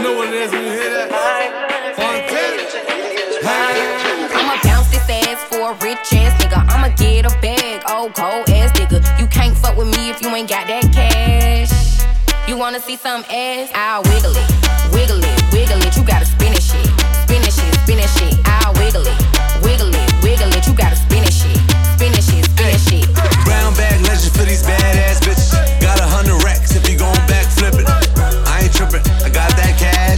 know what it is when you hear that? I'ma bounce this ass for a rich ass nigga. I'ma get a bag, old cold ass nigga. You can't fuck with me if you ain't got that cash. You wanna see some ass? I'll wiggle it, wiggle it, wiggle it. You gotta spin it shit, spin it shit, spin it shit. I'll wiggle it, wiggle it, wiggle it. You gotta spin it shit, spin it shit, spin it shit. Brown bag legend for these badass bitches. Got 100 racks if you gon' back flip it. I ain't trippin', I got that cash.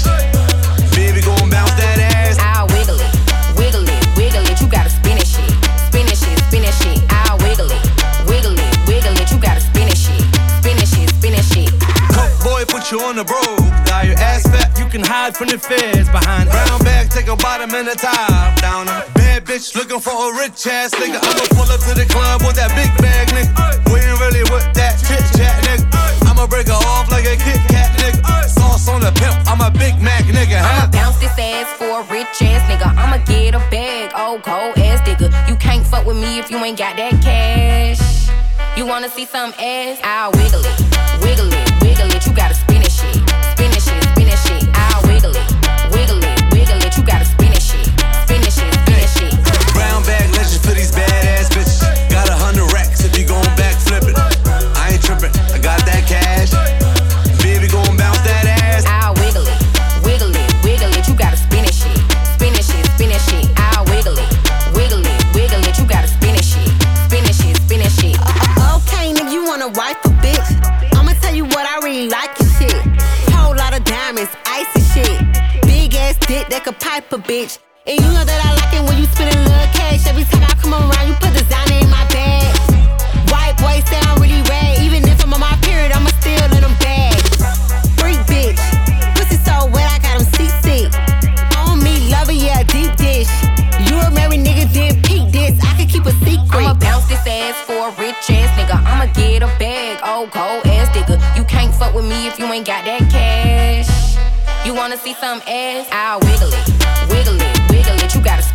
Baby gon' bounce that ass. I'll wiggle it, wiggle it, wiggle it. You gotta spin it shit, spin it shit, spin it shit. I'll wiggle it, wiggle it, wiggle it. You gotta spin it shit, spin it shit, spin it shit. Coke boy, put you on the road. Got your ass fat, you can hide from the feds behind. Brown bag, take a bottom and a top down. Bad bitch looking for a rich ass nigga. I'ma pull up to the club with that big bag, nigga. We ain't really with that chit chat, nigga. I'ma break her off like a Kit Kat, nigga. Sauce on the pimp, I'm a Big Mac, nigga. I'ma bounce this ass for a rich ass nigga. I'ma get a bag, old cold ass nigga. You can't fuck with me if you ain't got that cash. You wanna see some ass? I'll wiggle it, wiggle it, wiggle it. You gotta spin it shit, spin it shit, spin it shit. I'll wiggle it, wiggle it, wiggle it. You gotta spin it shit, spin it shit, spin it shit. Brown bag legend for these badass bitches. Got 100 racks if you gon' back flip it. I ain't trippin', I got that cash. Baby gon' bounce that ass. I'll wiggle it, wiggle it, wiggle it. You gotta spin it shit, spin it shit, spin it shit. I'll wiggle it, wiggle it, wiggle it. You gotta spin it shit, spin it shit, spin it shit. Okay, nigga, you wanna wife a bitch? I'ma tell you what I really like and shit. Whole lot of diamonds, icy shit. Big ass dick that could pipe a bitch. And you know that I like it when you spend a little cash. Every time I come around, you put designer in my bag. White boy say I'm really rad. Even if I'm on my period, I'ma still let them bag. Freak bitch, pussy so wet, I got him seasick. On me, love it, yeah, deep dish. You a married nigga, then peak this. I can keep a secret. I'ma bounce this ass for a rich ass nigga. I'ma get a bag, old cold ass nigga. You can't fuck with me if you ain't got that cash. You wanna see some ass? I'll wiggle it, wiggle it, wiggle it. You gotta